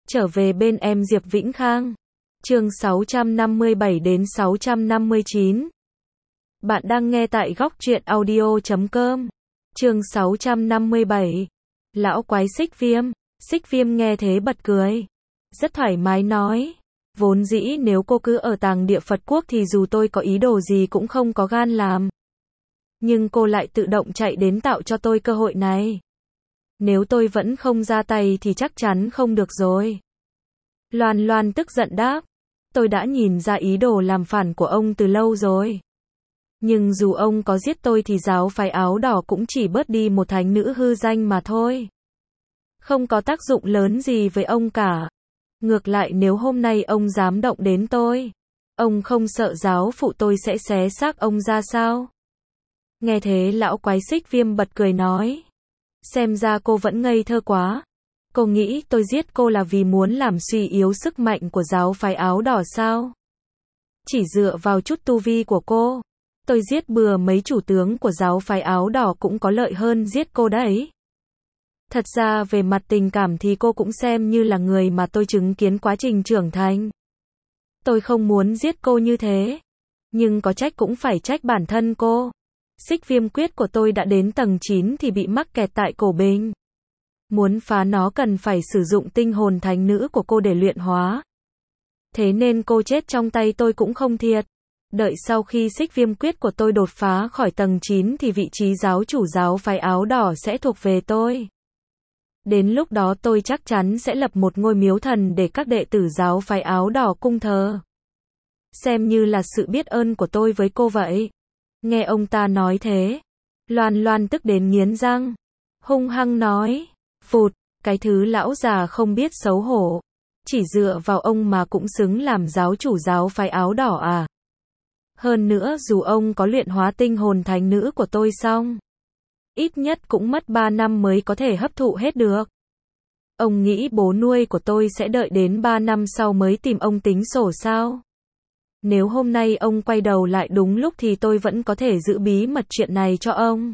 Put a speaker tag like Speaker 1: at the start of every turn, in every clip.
Speaker 1: Trở về bên em Diệp Vĩnh Khang. Chương 657 đến 659. Bạn đang nghe tại góc truyện audio.com. Chương 657. Lão quái Xích Viêm. Xích Viêm nghe thế bật cười. Rất thoải mái nói. Vốn dĩ nếu cô cứ ở tàng địa Phật quốc thì dù tôi có ý đồ gì cũng không có gan làm. Nhưng cô lại tự động chạy đến tạo cho tôi cơ hội này. Nếu tôi vẫn không ra tay thì chắc chắn không được rồi. Loan Loan tức giận đáp. Tôi đã nhìn ra ý đồ làm phản của ông từ lâu rồi. Nhưng dù ông có giết tôi thì giáo phái áo đỏ cũng chỉ bớt đi một thánh nữ hư danh mà thôi. Không có tác dụng lớn gì với ông cả. Ngược lại nếu hôm nay ông dám động đến tôi, ông không sợ giáo phụ tôi sẽ xé xác ông ra sao? Nghe thế lão quái Xích Viêm bật cười nói. Xem ra cô vẫn ngây thơ quá. Cô nghĩ tôi giết cô là vì muốn làm suy yếu sức mạnh của giáo phái áo đỏ sao? Chỉ dựa vào chút tu vi của cô, tôi giết bừa mấy chủ tướng của giáo phái áo đỏ cũng có lợi hơn giết cô đấy. Thật ra về mặt tình cảm thì cô cũng xem như là người mà tôi chứng kiến quá trình trưởng thành. Tôi không muốn giết cô như thế. Nhưng có trách cũng phải trách bản thân cô. Xích viêm quyết của tôi đã đến tầng 9 thì bị mắc kẹt tại cổ bình. Muốn phá nó cần phải sử dụng tinh hồn thánh nữ của cô để luyện hóa. Thế nên cô chết trong tay tôi cũng không thiệt. Đợi sau khi xích viêm quyết của tôi đột phá khỏi tầng 9 thì vị trí giáo chủ giáo phái áo đỏ sẽ thuộc về tôi. Đến lúc đó tôi chắc chắn sẽ lập một ngôi miếu thần để các đệ tử giáo phái áo đỏ cung thờ. Xem như là sự biết ơn của tôi với cô vậy. Nghe ông ta nói thế, Loan Loan tức đến nghiến răng, hung hăng nói, phụt, cái thứ lão già không biết xấu hổ, chỉ dựa vào ông mà cũng xứng làm giáo chủ giáo phái áo đỏ à? Hơn nữa dù ông có luyện hóa tinh hồn thánh nữ của tôi xong, ít nhất cũng mất 3 năm mới có thể hấp thụ hết được. Ông nghĩ bố nuôi của tôi sẽ đợi đến 3 năm sau mới tìm ông tính sổ sao? Nếu hôm nay ông quay đầu lại đúng lúc thì tôi vẫn có thể giữ bí mật chuyện này cho ông.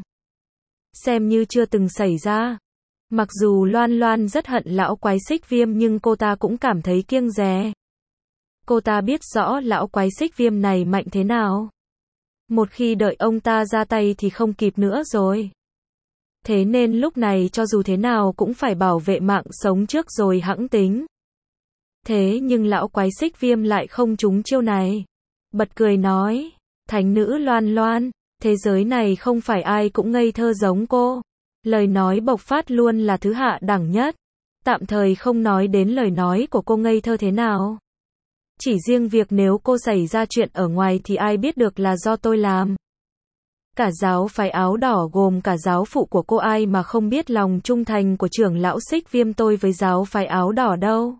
Speaker 1: Xem như chưa từng xảy ra. Mặc dù Loan Loan rất hận lão quái Xích Viêm nhưng cô ta cũng cảm thấy kiêng dè. Cô ta biết rõ lão quái Xích Viêm này mạnh thế nào. Một khi đợi ông ta ra tay thì không kịp nữa rồi. Thế nên lúc này cho dù thế nào cũng phải bảo vệ mạng sống trước rồi hẵng tính. Thế nhưng lão quái Xích Viêm lại không trúng chiêu này. Bật cười nói, thánh nữ Loan Loan, thế giới này không phải ai cũng ngây thơ giống cô. Lời nói bộc phát luôn là thứ hạ đẳng nhất. Tạm thời không nói đến lời nói của cô ngây thơ thế nào. Chỉ riêng việc nếu cô xảy ra chuyện ở ngoài thì ai biết được là do tôi làm. Cả giáo phái áo đỏ gồm cả giáo phụ của cô ai mà không biết lòng trung thành của trưởng lão Xích Viêm tôi với giáo phái áo đỏ đâu.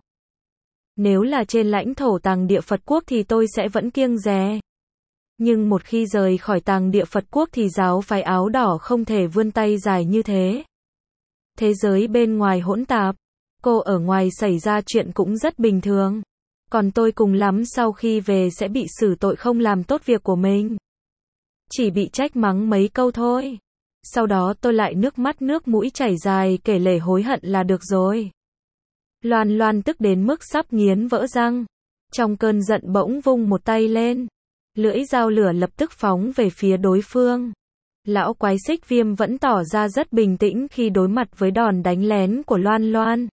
Speaker 1: Nếu là trên lãnh thổ tàng địa Phật quốc thì tôi sẽ vẫn kiêng dè. Nhưng một khi rời khỏi tàng địa Phật quốc thì giáo phái áo đỏ không thể vươn tay dài như thế. Thế giới bên ngoài hỗn tạp, cô ở ngoài xảy ra chuyện cũng rất bình thường. Còn tôi cùng lắm sau khi về sẽ bị xử tội không làm tốt việc của mình. Chỉ bị trách mắng mấy câu thôi. Sau đó tôi lại nước mắt nước mũi chảy dài kể lể hối hận là được rồi. Loan Loan tức đến mức sắp nghiến vỡ răng. Trong cơn giận bỗng vung một tay lên. Lưỡi dao lửa lập tức phóng về phía đối phương. Lão quái Xích Viêm vẫn tỏ ra rất bình tĩnh khi đối mặt với đòn đánh lén của Loan Loan.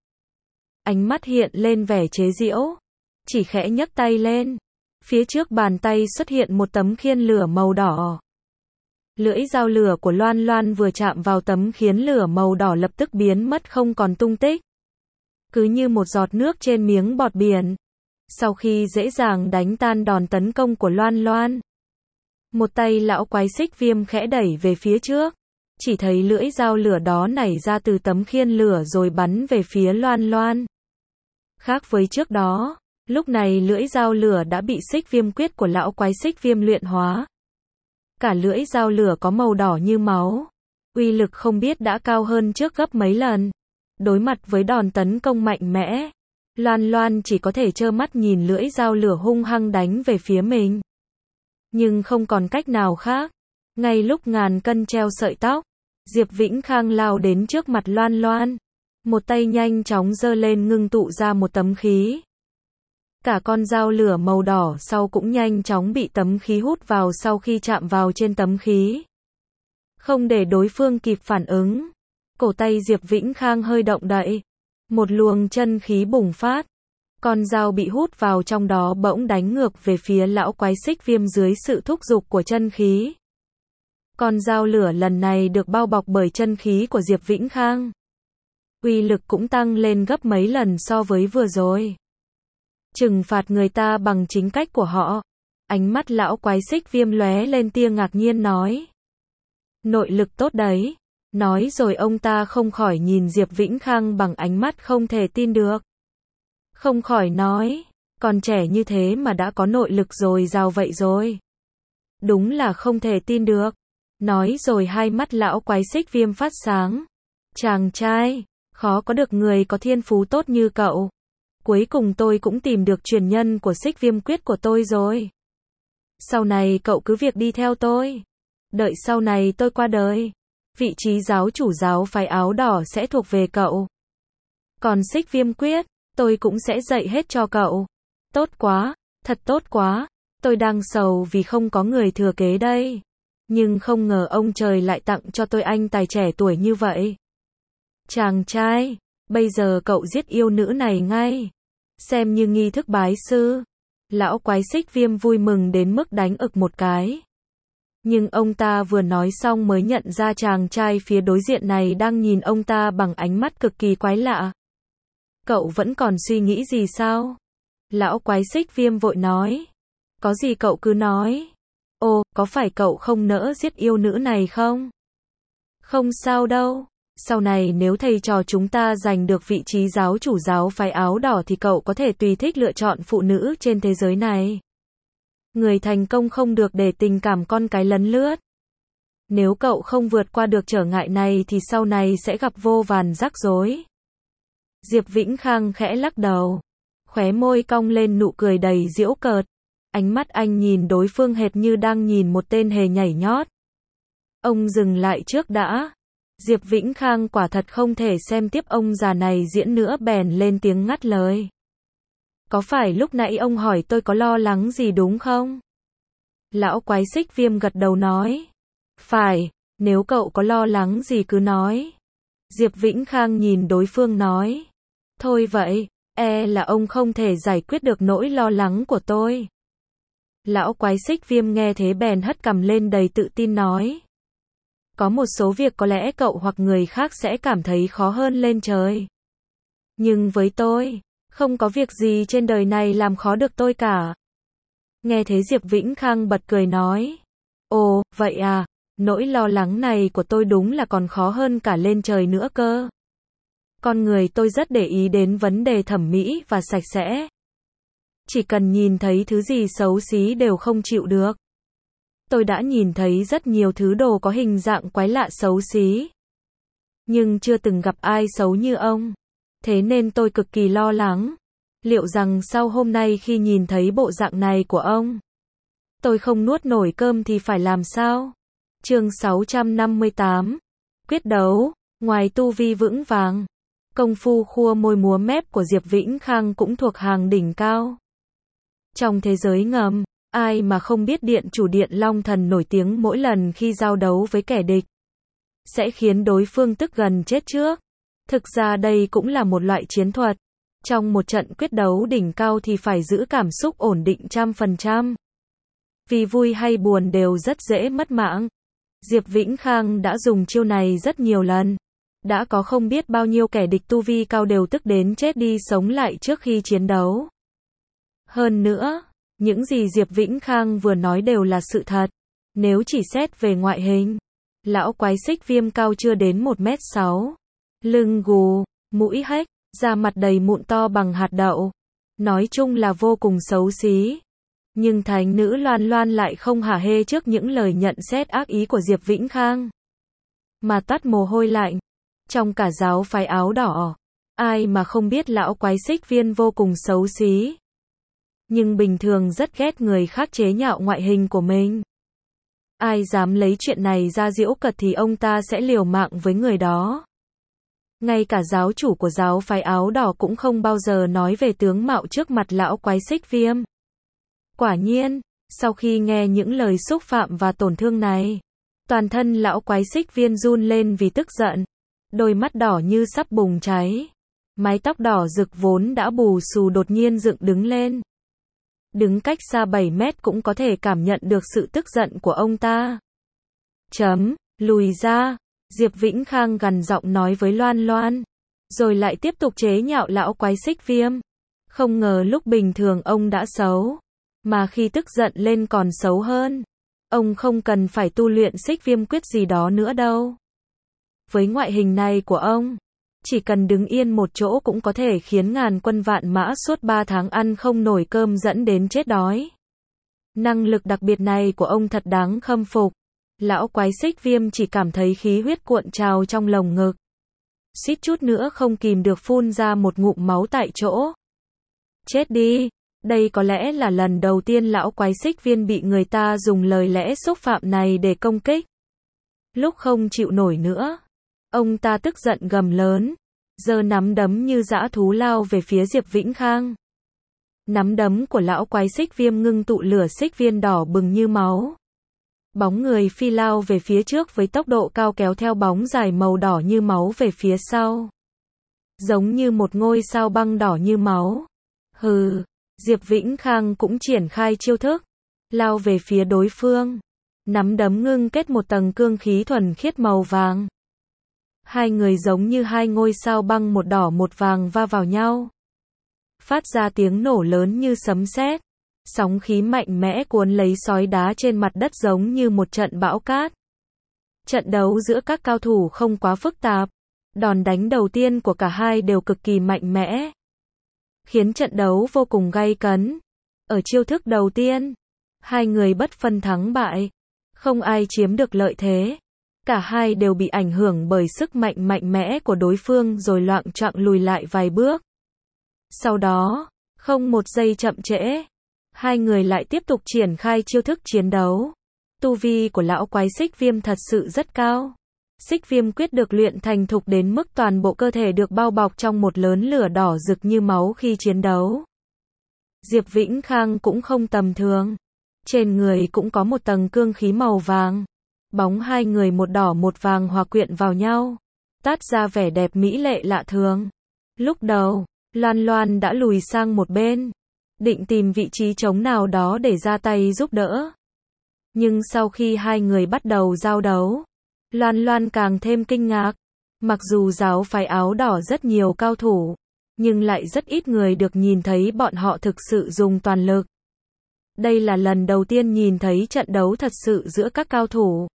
Speaker 1: Ánh mắt hiện lên vẻ chế giễu. Chỉ khẽ nhấc tay lên. Phía trước bàn tay xuất hiện một tấm khiên lửa màu đỏ. Lưỡi dao lửa của Loan Loan vừa chạm vào tấm khiên lửa màu đỏ lập tức biến mất không còn tung tích. Cứ như một giọt nước trên miếng bọt biển. Sau khi dễ dàng đánh tan đòn tấn công của Loan Loan, một tay lão quái Xích Viêm khẽ đẩy về phía trước. Chỉ thấy lưỡi dao lửa đó nảy ra từ tấm khiên lửa rồi bắn về phía Loan Loan. Khác với trước đó, lúc này lưỡi dao lửa đã bị xích viêm quyết của lão quái Xích Viêm luyện hóa. Cả lưỡi dao lửa có màu đỏ như máu. Uy lực không biết đã cao hơn trước gấp mấy lần. Đối mặt với đòn tấn công mạnh mẽ, Loan Loan chỉ có thể trơ mắt nhìn lưỡi dao lửa hung hăng đánh về phía mình. Nhưng không còn cách nào khác. Ngay lúc ngàn cân treo sợi tóc, Diệp Vĩnh Khang lao đến trước mặt Loan Loan. Một tay nhanh chóng giơ lên ngưng tụ ra một tấm khí. Cả con dao lửa màu đỏ sau cũng nhanh chóng bị tấm khí hút vào sau khi chạm vào trên tấm khí. Không để đối phương kịp phản ứng, cổ tay Diệp Vĩnh Khang hơi động đậy. Một luồng chân khí bùng phát. Con dao bị hút vào trong đó bỗng đánh ngược về phía lão quái xích viêm dưới sự thúc giục của chân khí. Con dao lửa lần này được bao bọc bởi chân khí của Diệp Vĩnh Khang. Uy lực cũng tăng lên gấp mấy lần so với vừa rồi. Trừng phạt người ta bằng chính cách của họ. Ánh mắt lão quái xích viêm lóe lên tia ngạc nhiên nói. Nội lực tốt đấy. Nói rồi ông ta không khỏi nhìn Diệp Vĩnh Khang bằng ánh mắt không thể tin được. Không khỏi nói, còn trẻ như thế mà đã có nội lực dồi dào vậy rồi. Đúng là không thể tin được. Nói rồi hai mắt lão quái xích viêm phát sáng. Chàng trai, khó có được người có thiên phú tốt như cậu. Cuối cùng tôi cũng tìm được truyền nhân của xích viêm quyết của tôi rồi. Sau này cậu cứ việc đi theo tôi. Đợi sau này tôi qua đời, vị trí giáo chủ giáo phái áo đỏ sẽ thuộc về cậu. Còn xích viêm quyết, tôi cũng sẽ dạy hết cho cậu. Tốt quá, thật tốt quá. Tôi đang sầu vì không có người thừa kế đây. Nhưng không ngờ ông trời lại tặng cho tôi anh tài trẻ tuổi như vậy. Chàng trai, bây giờ cậu giết yêu nữ này ngay. Xem như nghi thức bái sư. Lão quái xích viêm vui mừng đến mức đánh ực một cái. Nhưng ông ta vừa nói xong mới nhận ra chàng trai phía đối diện này đang nhìn ông ta bằng ánh mắt cực kỳ quái lạ. Cậu vẫn còn suy nghĩ gì sao? Lão quái xích viêm vội nói. Có gì cậu cứ nói. Ồ, có phải cậu không nỡ giết yêu nữ này không? Không sao đâu. Sau này nếu thầy trò chúng ta giành được vị trí giáo chủ giáo phái áo đỏ thì cậu có thể tùy thích lựa chọn phụ nữ trên thế giới này. Người thành công không được để tình cảm con cái lấn lướt. Nếu cậu không vượt qua được trở ngại này thì sau này sẽ gặp vô vàn rắc rối. Diệp Vĩnh Khang khẽ lắc đầu. Khóe môi cong lên nụ cười đầy giễu cợt. Ánh mắt anh nhìn đối phương hệt như đang nhìn một tên hề nhảy nhót. Ông dừng lại trước đã. Diệp Vĩnh Khang quả thật không thể xem tiếp ông già này diễn nữa bèn lên tiếng ngắt lời. Có phải lúc nãy ông hỏi tôi có lo lắng gì đúng không? Lão quái xích viêm gật đầu nói. Phải, nếu cậu có lo lắng gì cứ nói. Diệp Vĩnh Khang nhìn đối phương nói. Thôi vậy, là ông không thể giải quyết được nỗi lo lắng của tôi. Lão quái xích viêm nghe thế bèn hất cằm lên đầy tự tin nói. Có một số việc có lẽ cậu hoặc người khác sẽ cảm thấy khó hơn lên trời. Nhưng với tôi, không có việc gì trên đời này làm khó được tôi cả. Nghe thế Diệp Vĩnh Khang bật cười nói. Ồ, vậy à, nỗi lo lắng này của tôi đúng là còn khó hơn cả lên trời nữa cơ. Con người tôi rất để ý đến vấn đề thẩm mỹ và sạch sẽ. Chỉ cần nhìn thấy thứ gì xấu xí đều không chịu được. Tôi đã nhìn thấy rất nhiều thứ đồ có hình dạng quái lạ xấu xí. Nhưng chưa từng gặp ai xấu như ông. Thế nên tôi cực kỳ lo lắng. Liệu rằng sau hôm nay khi nhìn thấy bộ dạng này của ông, tôi không nuốt nổi cơm thì phải làm sao? Chương 658. Quyết đấu. Ngoài tu vi vững vàng, công phu khua môi múa mép của Diệp Vĩnh Khang cũng thuộc hàng đỉnh cao. Trong thế giới ngầm, ai mà không biết điện chủ Điện Long Thần nổi tiếng mỗi lần khi giao đấu với kẻ địch sẽ khiến đối phương tức gần chết trước. Thực ra đây cũng là một loại chiến thuật. Trong một trận quyết đấu đỉnh cao thì phải giữ cảm xúc ổn định 100%. Vì vui hay buồn đều rất dễ mất mạng. Diệp Vĩnh Khang đã dùng chiêu này rất nhiều lần. Đã có không biết bao nhiêu kẻ địch tu vi cao đều tức đến chết đi sống lại trước khi chiến đấu. Hơn nữa, những gì Diệp Vĩnh Khang vừa nói đều là sự thật. Nếu chỉ xét về ngoại hình, lão quái xích viêm cao chưa đến 1m6. Lưng gù, mũi hếch, da mặt đầy mụn to bằng hạt đậu. Nói chung là vô cùng xấu xí. Nhưng thánh nữ Loan Loan lại không hả hê trước những lời nhận xét ác ý của Diệp Vĩnh Khang. Mà toát mồ hôi lạnh. Trong cả giáo phái áo đỏ, ai mà không biết lão quái xích viên vô cùng xấu xí. Nhưng bình thường rất ghét người khác chế nhạo ngoại hình của mình. Ai dám lấy chuyện này ra giễu cợt thì ông ta sẽ liều mạng với người đó. Ngay cả giáo chủ của giáo phái áo đỏ cũng không bao giờ nói về tướng mạo trước mặt lão quái Xích Viêm. Quả nhiên, sau khi nghe những lời xúc phạm và tổn thương này, toàn thân lão quái Xích Viêm run lên vì tức giận. Đôi mắt đỏ như sắp bùng cháy. Mái tóc đỏ rực vốn đã bù xù đột nhiên dựng đứng lên. Đứng cách xa 7 mét cũng có thể cảm nhận được sự tức giận của ông ta. Lùi ra. Diệp Vĩnh Khang gằn giọng nói với Loan Loan. Rồi lại tiếp tục chế nhạo lão quái Xích Viêm. Không ngờ lúc bình thường ông đã xấu. Mà khi tức giận lên còn xấu hơn. Ông không cần phải tu luyện Xích Viêm quyết gì đó nữa đâu. Với ngoại hình này của ông, chỉ cần đứng yên một chỗ cũng có thể khiến ngàn quân vạn mã suốt 3 tháng ăn không nổi cơm dẫn đến chết đói. Năng lực đặc biệt này của ông thật đáng khâm phục. Lão quái Xích Viêm chỉ cảm thấy khí huyết cuộn trào trong lồng ngực. Suýt chút nữa không kìm được phun ra một ngụm máu tại chỗ. Chết đi! Đây có lẽ là lần đầu tiên lão quái Xích Viêm bị người ta dùng lời lẽ xúc phạm này để công kích. Lúc không chịu nổi nữa, ông ta tức giận gầm lớn, giơ nắm đấm như dã thú lao về phía Diệp Vĩnh Khang. Nắm đấm của lão quái Xích Viêm ngưng tụ lửa xích viên đỏ bừng như máu. Bóng người phi lao về phía trước với tốc độ cao kéo theo bóng dài màu đỏ như máu về phía sau. Giống như một ngôi sao băng đỏ như máu. Hừ, Diệp Vĩnh Khang cũng triển khai chiêu thức, lao về phía đối phương. Nắm đấm ngưng kết một tầng cương khí thuần khiết màu vàng. Hai người giống như hai ngôi sao băng một đỏ một vàng va vào nhau. Phát ra tiếng nổ lớn như sấm sét. Sóng khí mạnh mẽ cuốn lấy sói đá trên mặt đất giống như một trận bão cát. Trận đấu giữa các cao thủ không quá phức tạp. Đòn đánh đầu tiên của cả hai đều cực kỳ mạnh mẽ, khiến trận đấu vô cùng gay cấn. Ở chiêu thức đầu tiên, hai người bất phân thắng bại. Không ai chiếm được lợi thế. Cả hai đều bị ảnh hưởng bởi sức mạnh mạnh mẽ của đối phương rồi loạng choạng lùi lại vài bước. Sau đó, không một giây chậm trễ, hai người lại tiếp tục triển khai chiêu thức chiến đấu. Tu vi của lão quái Xích Viêm thật sự rất cao. Xích Viêm quyết được luyện thành thục đến mức toàn bộ cơ thể được bao bọc trong một lớn lửa đỏ rực như máu khi chiến đấu. Diệp Vĩnh Khang cũng không tầm thường. Trên người cũng có một tầng cương khí màu vàng. Bóng hai người một đỏ một vàng hòa quyện vào nhau, tát ra vẻ đẹp mỹ lệ lạ thường. Lúc đầu, Loan Loan đã lùi sang một bên, định tìm vị trí trống nào đó để ra tay giúp đỡ. Nhưng sau khi hai người bắt đầu giao đấu, Loan Loan càng thêm kinh ngạc. Mặc dù giáo phái áo đỏ rất nhiều cao thủ, nhưng lại rất ít người được nhìn thấy bọn họ thực sự dùng toàn lực. Đây là lần đầu tiên nhìn thấy trận đấu thật sự giữa các cao thủ.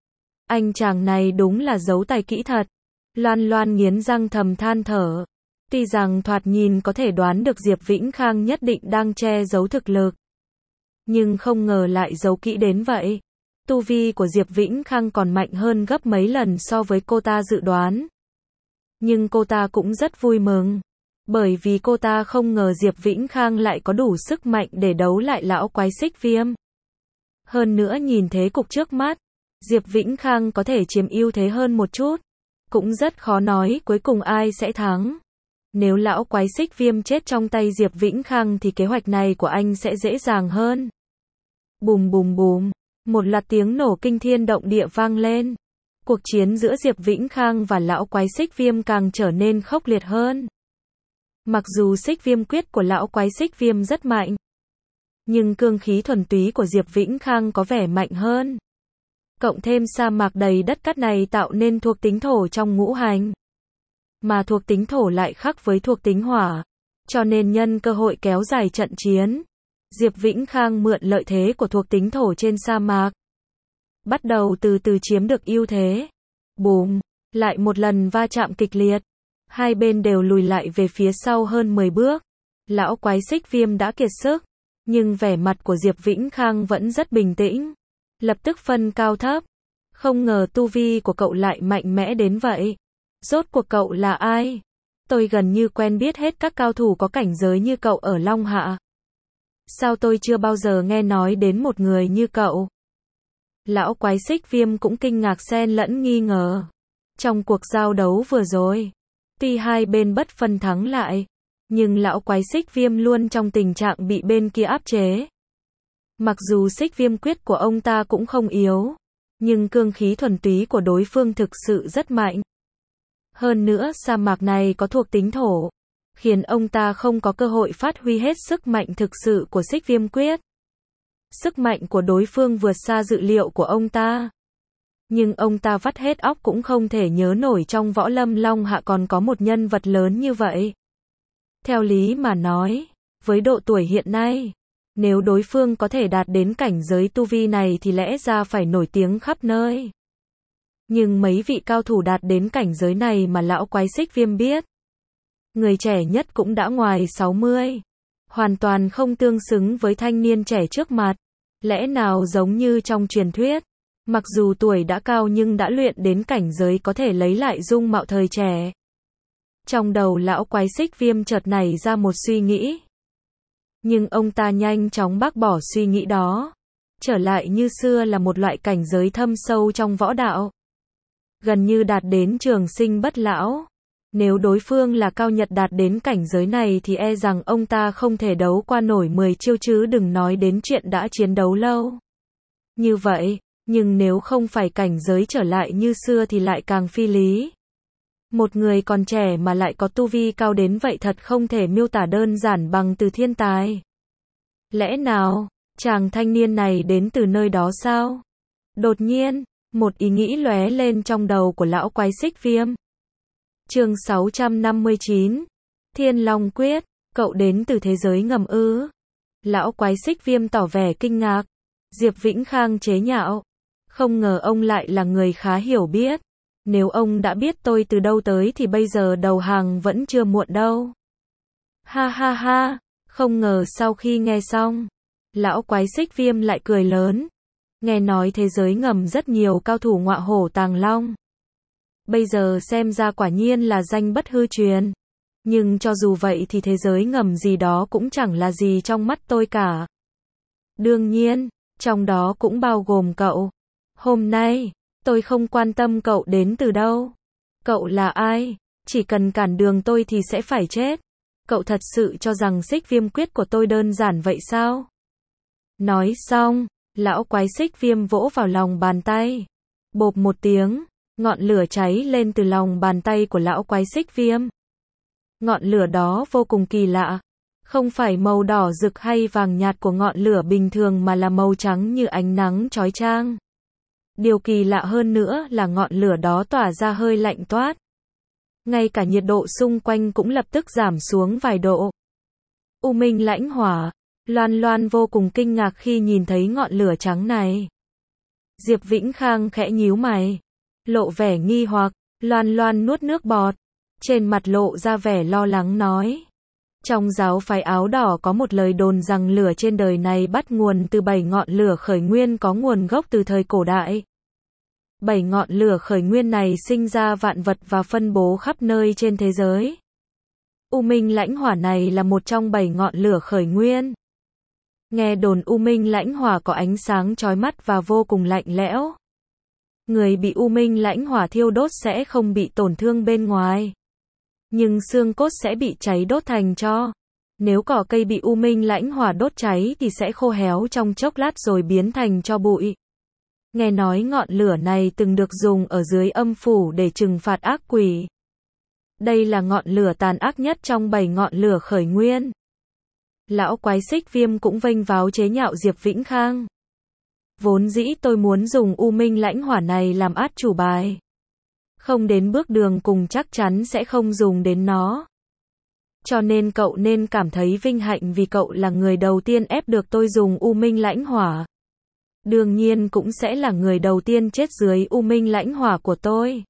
Speaker 1: Anh chàng này đúng là giấu tài kỹ thật. Loan Loan nghiến răng thầm than thở. Tuy rằng thoạt nhìn có thể đoán được Diệp Vĩnh Khang nhất định đang che giấu thực lực, nhưng không ngờ lại giấu kỹ đến vậy. Tu vi của Diệp Vĩnh Khang còn mạnh hơn gấp mấy lần so với cô ta dự đoán. Nhưng cô ta cũng rất vui mừng, bởi vì cô ta không ngờ Diệp Vĩnh Khang lại có đủ sức mạnh để đấu lại lão quái Xích Viêm. Hơn nữa nhìn thế cục trước mắt, Diệp Vĩnh Khang có thể chiếm ưu thế hơn một chút. Cũng rất khó nói cuối cùng ai sẽ thắng. Nếu lão quái Xích Viêm chết trong tay Diệp Vĩnh Khang thì kế hoạch này của anh sẽ dễ dàng hơn. Bùm bùm bùm, một loạt tiếng nổ kinh thiên động địa vang lên. Cuộc chiến giữa Diệp Vĩnh Khang và lão quái Xích Viêm càng trở nên khốc liệt hơn. Mặc dù Xích Viêm quyết của lão quái Xích Viêm rất mạnh, nhưng cương khí thuần túy của Diệp Vĩnh Khang có vẻ mạnh hơn. Cộng thêm sa mạc đầy đất cát này tạo nên thuộc tính thổ trong ngũ hành. Mà thuộc tính thổ lại khác với thuộc tính hỏa. Cho nên nhân cơ hội kéo dài trận chiến, Diệp Vĩnh Khang mượn lợi thế của thuộc tính thổ trên sa mạc, bắt đầu từ từ chiếm được ưu thế. Bùm, lại một lần va chạm kịch liệt. Hai bên đều lùi lại về phía sau hơn 10 bước. Lão quái Xích Viêm đã kiệt sức, nhưng vẻ mặt của Diệp Vĩnh Khang vẫn rất bình tĩnh. Lập tức phân cao thấp. Không ngờ tu vi của cậu lại mạnh mẽ đến vậy. Rốt cuộc cậu là ai? Tôi gần như quen biết hết các cao thủ có cảnh giới như cậu ở Long Hạ. Sao tôi chưa bao giờ nghe nói đến một người như cậu? Lão quái Xích Viêm cũng kinh ngạc xen lẫn nghi ngờ. Trong cuộc giao đấu vừa rồi, Tuy hai bên bất phân thắng lại, nhưng lão quái Xích Viêm luôn trong tình trạng bị bên kia áp chế. Mặc dù Xích Viêm quyết của ông ta cũng không yếu, nhưng cương khí thuần túy của đối phương thực sự rất mạnh. Hơn nữa sa mạc này có thuộc tính thổ, khiến ông ta không có cơ hội phát huy hết sức mạnh thực sự của Xích Viêm quyết. Sức mạnh của đối phương vượt xa dự liệu của ông ta. Nhưng ông ta vắt hết óc cũng không thể nhớ nổi trong võ lâm Long Hạ còn có một nhân vật lớn như vậy. Theo lý mà nói, với độ tuổi hiện nay, nếu đối phương có thể đạt đến cảnh giới tu vi này thì lẽ ra phải nổi tiếng khắp nơi. Nhưng mấy vị cao thủ đạt đến cảnh giới này mà lão quái Xích Viêm biết, người trẻ nhất cũng đã ngoài 60, hoàn toàn không tương xứng với thanh niên trẻ trước mặt. Lẽ nào giống như trong truyền thuyết, mặc dù tuổi đã cao nhưng đã luyện đến cảnh giới có thể lấy lại dung mạo thời trẻ. Trong đầu lão quái Xích Viêm chợt nảy ra một suy nghĩ. Nhưng ông ta nhanh chóng bác bỏ suy nghĩ đó. Trở lại như xưa là một loại cảnh giới thâm sâu trong võ đạo. Gần như đạt đến trường sinh bất lão. Nếu đối phương là cao nhật đạt đến cảnh giới này thì e rằng ông ta không thể đấu qua nổi 10 chiêu chứ đừng nói đến chuyện đã chiến đấu lâu. Như vậy, nhưng nếu không phải cảnh giới trở lại như xưa thì lại càng phi lý. Một người còn trẻ mà lại có tu vi cao đến vậy thật không thể miêu tả đơn giản bằng từ thiên tài. Lẽ nào, chàng thanh niên này đến từ nơi đó sao? Đột nhiên, một ý nghĩ lóe lên trong đầu của lão quái Xích Viêm. Chương 659, Thiên Long Quyết, cậu đến từ thế giới ngầm ư? Lão quái Xích Viêm tỏ vẻ kinh ngạc. Diệp Vĩnh Khang chế nhạo. Không ngờ ông lại là người khá hiểu biết. Nếu ông đã biết tôi từ đâu tới thì bây giờ đầu hàng vẫn chưa muộn đâu. Ha ha ha, không ngờ sau khi nghe xong, lão quái Xích Viêm lại cười lớn. Nghe nói thế giới ngầm rất nhiều cao thủ ngọa hổ tàng long. Bây giờ xem ra quả nhiên là danh bất hư truyền. Nhưng cho dù vậy thì thế giới ngầm gì đó cũng chẳng là gì trong mắt tôi cả. Đương nhiên, trong đó cũng bao gồm cậu. Hôm nay, tôi không quan tâm cậu đến từ đâu. Cậu là ai? Chỉ cần cản đường tôi thì sẽ phải chết. Cậu thật sự cho rằng Xích Viêm quyết của tôi đơn giản vậy sao? Nói xong, lão quái Xích Viêm vỗ vào lòng bàn tay. Bộp một tiếng, ngọn lửa cháy lên từ lòng bàn tay của lão quái Xích Viêm. Ngọn lửa đó vô cùng kỳ lạ. Không phải màu đỏ rực hay vàng nhạt của ngọn lửa bình thường mà là màu trắng như ánh nắng chói chang. Điều kỳ lạ hơn nữa là ngọn lửa đó tỏa ra hơi lạnh toát. Ngay cả nhiệt độ xung quanh cũng lập tức giảm xuống vài độ. U Minh Lãnh Hỏa, Loan Loan vô cùng kinh ngạc khi nhìn thấy ngọn lửa trắng này. Diệp Vĩnh Khang khẽ nhíu mày, lộ vẻ nghi hoặc. Loan Loan nuốt nước bọt, trên mặt lộ ra vẻ lo lắng nói. Trong giáo phái áo đỏ có một lời đồn rằng lửa trên đời này bắt nguồn từ 7 ngọn lửa khởi nguyên có nguồn gốc từ thời cổ đại. 7 ngọn lửa khởi nguyên này sinh ra vạn vật và phân bố khắp nơi trên thế giới. U Minh Lãnh Hỏa này là một trong 7 ngọn lửa khởi nguyên. Nghe đồn U Minh Lãnh Hỏa có ánh sáng chói mắt và vô cùng lạnh lẽo. Người bị U Minh Lãnh Hỏa thiêu đốt sẽ không bị tổn thương bên ngoài, nhưng xương cốt sẽ bị cháy đốt thành tro. Nếu cỏ cây bị U Minh Lãnh Hỏa đốt cháy thì sẽ khô héo trong chốc lát rồi biến thành tro bụi. Nghe nói ngọn lửa này từng được dùng ở dưới âm phủ để trừng phạt ác quỷ. Đây là ngọn lửa tàn ác nhất trong 7 ngọn lửa khởi nguyên. Lão quái Xích Viêm cũng vênh váo chế nhạo Diệp Vĩnh Khang. Vốn dĩ tôi muốn dùng U Minh Lãnh Hỏa này làm át chủ bài. Không đến bước đường cùng chắc chắn sẽ không dùng đến nó. Cho nên cậu nên cảm thấy vinh hạnh vì cậu là người đầu tiên ép được tôi dùng U Minh Lãnh Hỏa. Đương nhiên cũng sẽ là người đầu tiên chết dưới U Minh Lãnh Hỏa của tôi.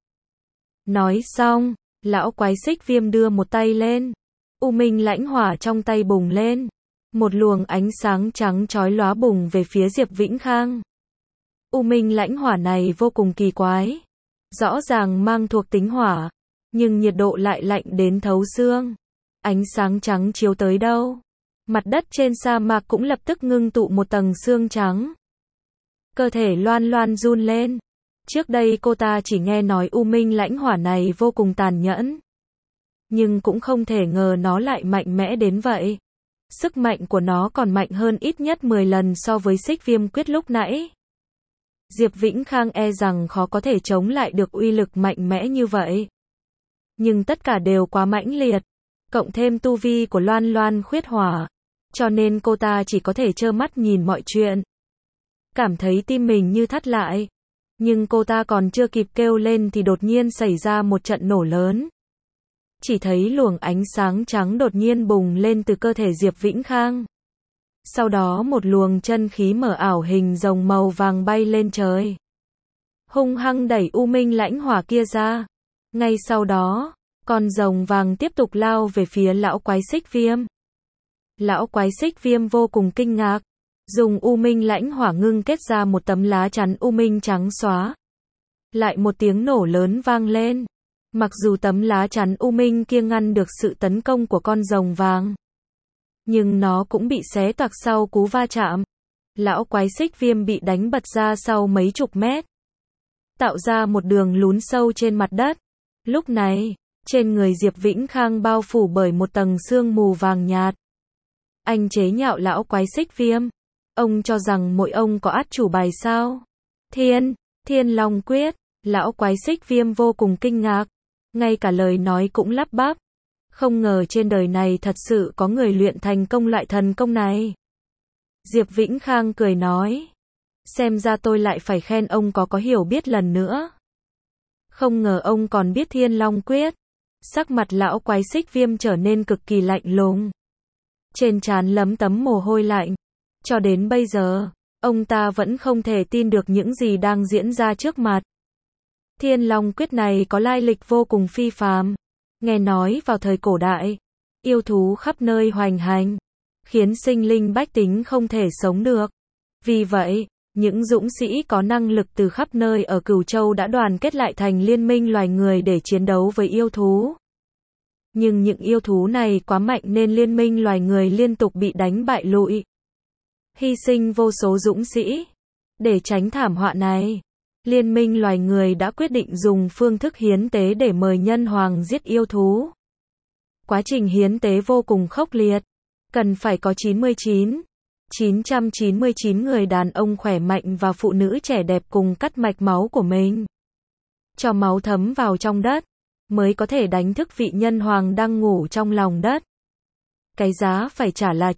Speaker 1: Nói xong, lão quái Xích Viêm đưa một tay lên. U Minh Lãnh Hỏa trong tay bùng lên. Một luồng ánh sáng trắng chói lóa bùng về phía Diệp Vĩnh Khang. U Minh Lãnh Hỏa này vô cùng kỳ quái. Rõ ràng mang thuộc tính hỏa, nhưng nhiệt độ lại lạnh đến thấu xương. Ánh sáng trắng chiếu tới đâu, mặt đất trên sa mạc cũng lập tức ngưng tụ một tầng sương trắng. Cơ thể Loan Loan run lên. Trước đây cô ta chỉ nghe nói U Minh Lãnh Hỏa này vô cùng tàn nhẫn. Nhưng cũng không thể ngờ nó lại mạnh mẽ đến vậy. Sức mạnh của nó còn mạnh hơn ít nhất 10 lần so với Xích Viêm quyết lúc nãy. Diệp Vĩnh Khang e rằng khó có thể chống lại được uy lực mạnh mẽ như vậy. Nhưng tất cả đều quá mãnh liệt, cộng thêm tu vi của Loan Loan khuyết hỏa, cho nên cô ta chỉ có thể trơ mắt nhìn mọi chuyện. Cảm thấy tim mình như thắt lại. Nhưng cô ta còn chưa kịp kêu lên thì đột nhiên xảy ra một trận nổ lớn. Chỉ thấy luồng ánh sáng trắng đột nhiên bùng lên từ cơ thể Diệp Vĩnh Khang. Sau đó một luồng chân khí mở ảo hình rồng màu vàng bay lên trời. Hung hăng đẩy U Minh lãnh hỏa kia ra. Ngay sau đó, con rồng vàng tiếp tục lao về phía lão quái Xích Viêm. Lão quái Xích Viêm vô cùng kinh ngạc. Dùng U Minh lãnh hỏa ngưng kết ra một tấm lá chắn U Minh trắng xóa. Lại một tiếng nổ lớn vang lên. Mặc dù tấm lá chắn U Minh kia ngăn được sự tấn công của con rồng vàng, nhưng nó cũng bị xé toạc sau cú va chạm. Lão quái Xích Viêm bị đánh bật ra sau mấy chục mét, tạo ra một đường lún sâu trên mặt đất. Lúc này, trên người Diệp Vĩnh Khang bao phủ bởi một tầng sương mù vàng nhạt. Anh chế nhạo lão quái Xích Viêm. Ông cho rằng mỗi ông có át chủ bài sao? Thiên Long quyết. Lão quái Xích Viêm vô cùng kinh ngạc. Ngay cả lời nói cũng lắp bắp. Không ngờ trên đời này thật sự có người luyện thành công loại thần công này. Diệp Vĩnh Khang cười nói. Xem ra tôi lại phải khen ông có hiểu biết lần nữa. Không ngờ ông còn biết Thiên Long quyết. Sắc mặt lão quái Xích Viêm trở nên cực kỳ lạnh lùng. Trên trán lấm tấm mồ hôi lạnh. Cho đến bây giờ, ông ta vẫn không thể tin được những gì đang diễn ra trước mặt. Thiên Long quyết này có lai lịch vô cùng phi phàm. Nghe nói vào thời cổ đại, yêu thú khắp nơi hoành hành, khiến sinh linh bách tính không thể sống được. Vì vậy, những dũng sĩ có năng lực từ khắp nơi ở Cửu Châu đã đoàn kết lại thành liên minh loài người để chiến đấu với yêu thú. Nhưng những yêu thú này quá mạnh nên liên minh loài người liên tục bị đánh bại lụi, hy sinh vô số dũng sĩ. Để tránh thảm họa này, liên minh loài người đã quyết định dùng phương thức hiến tế để mời nhân hoàng giết yêu thú. Quá trình hiến tế vô cùng khốc liệt. Cần phải có 999 người đàn ông khỏe mạnh và phụ nữ trẻ đẹp cùng cắt mạch máu của mình, cho máu thấm vào trong đất, mới có thể đánh thức vị nhân hoàng đang ngủ trong lòng đất. Cái giá phải trả là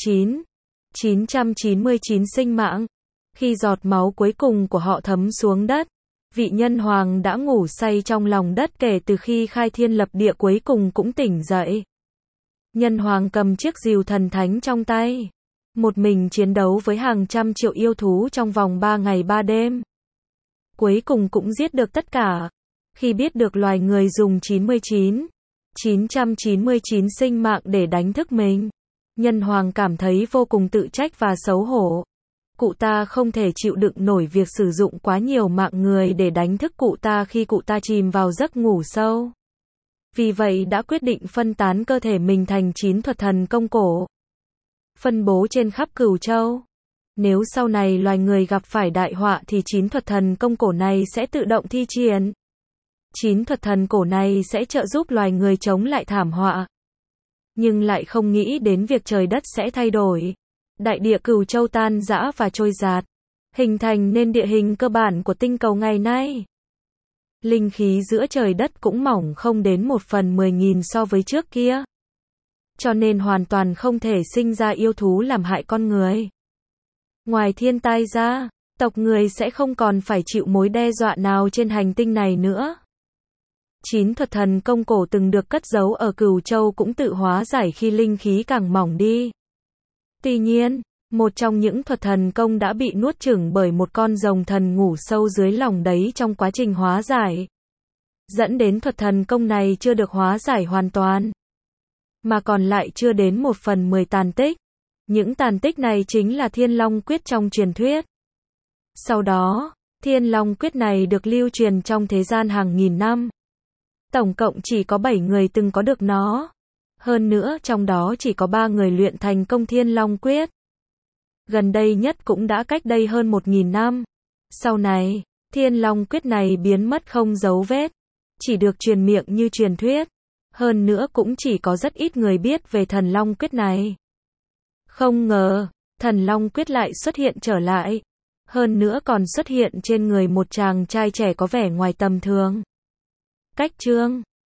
Speaker 1: 999 sinh mạng. Khi giọt máu cuối cùng của họ thấm xuống đất, vị nhân hoàng đã ngủ say trong lòng đất kể từ khi khai thiên lập địa cuối cùng cũng tỉnh dậy. Nhân hoàng cầm chiếc rìu thần thánh trong tay, một mình chiến đấu với hàng trăm triệu yêu thú trong vòng 3 ngày 3 đêm. Cuối cùng cũng giết được tất cả. Khi biết được loài người dùng 999 sinh mạng để đánh thức mình, nhân hoàng cảm thấy vô cùng tự trách và xấu hổ. Cụ ta không thể chịu đựng nổi việc sử dụng quá nhiều mạng người để đánh thức cụ ta khi cụ ta chìm vào giấc ngủ sâu. Vì vậy đã quyết định phân tán cơ thể mình thành 9 thuật thần công cổ, phân bố trên khắp Cửu Châu. Nếu sau này loài người gặp phải đại họa thì 9 thuật thần công cổ này sẽ tự động thi triển. 9 thuật thần cổ này sẽ trợ giúp loài người chống lại thảm họa. Nhưng lại không nghĩ đến việc trời đất sẽ thay đổi. Đại địa Cửu Châu tan rã và trôi giạt, hình thành nên địa hình cơ bản của tinh cầu ngày nay. Linh khí giữa trời đất cũng mỏng không đến 1/10.000 so với trước kia. Cho nên hoàn toàn không thể sinh ra yêu thú làm hại con người. Ngoài thiên tai ra, tộc người sẽ không còn phải chịu mối đe dọa nào trên hành tinh này nữa. 9 thuật thần công cổ từng được cất giấu ở Cửu Châu cũng tự hóa giải khi linh khí càng mỏng đi. Tuy nhiên, một trong những thuật thần công đã bị nuốt chửng bởi một con rồng thần ngủ sâu dưới lòng đấy trong quá trình hóa giải, dẫn đến thuật thần công này chưa được hóa giải hoàn toàn, mà còn lại chưa đến 1/10 tàn tích. Những tàn tích này chính là Thiên Long quyết trong truyền thuyết. Sau đó, Thiên Long quyết này được lưu truyền trong thế gian hàng nghìn năm. Tổng cộng chỉ có 7 người từng có được nó. Hơn nữa trong đó chỉ có 3 người luyện thành công Thiên Long quyết. Gần đây nhất cũng đã cách đây hơn 1000 năm. Sau này, Thiên Long quyết này biến mất không dấu vết, chỉ được truyền miệng như truyền thuyết. Hơn nữa cũng chỉ có rất ít người biết về thần long quyết này. Không ngờ, thần long quyết lại xuất hiện trở lại. Hơn nữa còn xuất hiện trên người một chàng trai trẻ có vẻ ngoài tầm thường. Cách chương